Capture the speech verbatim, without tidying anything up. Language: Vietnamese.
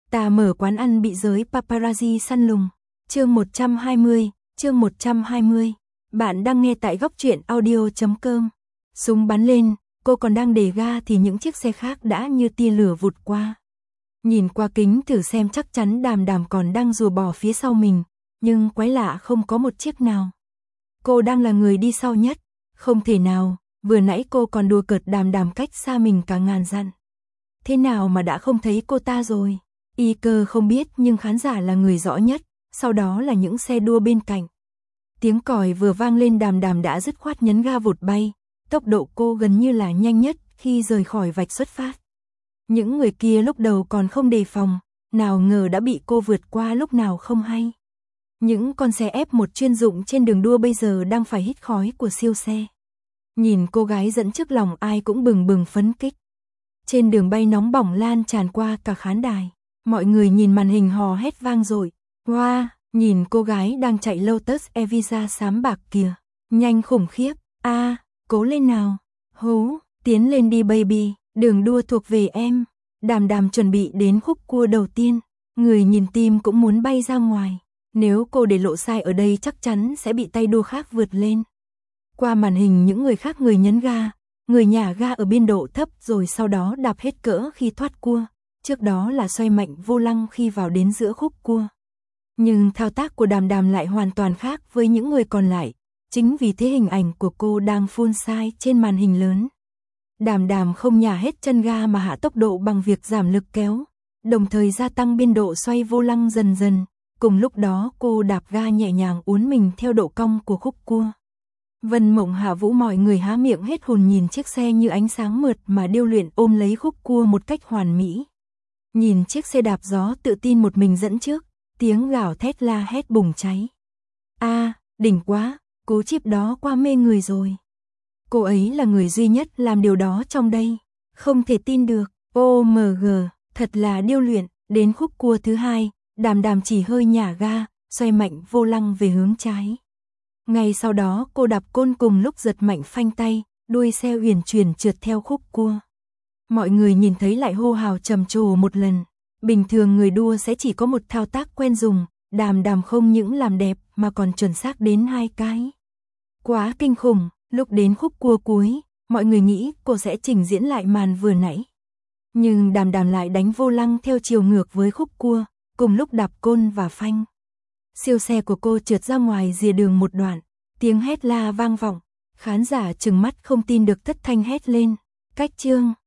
Ta mở quán ăn bị giới paparazzi săn lùng. Chương một trăm hai mươi, chương một trăm hai mươi. Bạn đang nghe tại góc truyện audio chấm com. Súng bắn lên, cô còn đang để ga thì những chiếc xe khác đã như tia lửa vụt qua. Nhìn qua kính thử xem chắc chắn Đàm Đàm còn đang rùa bò phía sau mình, nhưng quái lạ không có một chiếc nào. Cô đang là người đi sau nhất, không thể nào, vừa nãy cô còn đùa cợt Đàm Đàm cách xa mình cả ngàn dặm. Thế nào mà đã không thấy cô ta rồi? Y cơ không biết nhưng khán giả là người rõ nhất, sau đó là những xe đua bên cạnh. Tiếng còi vừa vang lên Đàm Đàm đã dứt khoát nhấn ga vụt bay, tốc độ cô gần như là nhanh nhất khi rời khỏi vạch xuất phát. Những người kia lúc đầu còn không đề phòng, nào ngờ đã bị cô vượt qua lúc nào không hay. Những con xe ép một chuyên dụng trên đường đua bây giờ đang phải hít khói của siêu xe. Nhìn cô gái dẫn trước lòng ai cũng bừng bừng phấn kích. Trên đường bay nóng bỏng lan tràn qua cả khán đài. Mọi người nhìn màn hình hò hét vang dội. Wow, nhìn cô gái đang chạy Lotus Evija xám bạc kìa. Nhanh khủng khiếp. A, à, cố lên nào. Hú, tiến lên đi baby, đường đua thuộc về em. Đàm Đàm chuẩn bị đến khúc cua đầu tiên. Người nhìn tim cũng muốn bay ra ngoài. Nếu cô để lộ sai ở đây chắc chắn sẽ bị tay đua khác vượt lên. Qua màn hình những người khác người nhấn ga, người nhả ga ở biên độ thấp rồi sau đó đạp hết cỡ khi thoát cua. Trước đó là xoay mạnh vô lăng khi vào đến giữa khúc cua. Nhưng thao tác của Đàm Đàm lại hoàn toàn khác với những người còn lại. Chính vì thế hình ảnh của cô đang full size trên màn hình lớn. Đàm Đàm không nhả hết chân ga mà hạ tốc độ bằng việc giảm lực kéo, đồng thời gia tăng biên độ xoay vô lăng dần dần. Cùng lúc đó cô đạp ga nhẹ nhàng uốn mình theo độ cong của khúc cua. Vân Mộng Hạ Vũ mọi người há miệng hết hồn nhìn chiếc xe như ánh sáng mượt mà điêu luyện ôm lấy khúc cua một cách hoàn mỹ. Nhìn chiếc xe đạp gió tự tin một mình dẫn trước, tiếng gào thét la hét bùng cháy. A, à, đỉnh quá, cú chip đó quá mê người rồi. Cô ấy là người duy nhất làm điều đó trong đây. Không thể tin được, ô em giê, thật là điêu luyện. Đến khúc cua thứ hai, Đàm Đàm chỉ hơi nhả ga, xoay mạnh vô lăng về hướng trái. Ngay sau đó cô đạp côn cùng lúc giật mạnh phanh tay, đuôi xe uyển chuyển trượt theo khúc cua. Mọi người nhìn thấy lại hô hào trầm trồ một lần. Bình thường người đua sẽ chỉ có một thao tác quen dùng, Đàm Đàm không những làm đẹp mà còn chuẩn xác đến hai cái. Quá kinh khủng, lúc đến khúc cua cuối, mọi người nghĩ cô sẽ trình diễn lại màn vừa nãy. Nhưng Đàm Đàm lại đánh vô lăng theo chiều ngược với khúc cua, cùng lúc đạp côn và phanh. Siêu xe của cô trượt ra ngoài rìa đường một đoạn, tiếng hét la vang vọng, khán giả trừng mắt không tin được thất thanh hét lên. Cách chương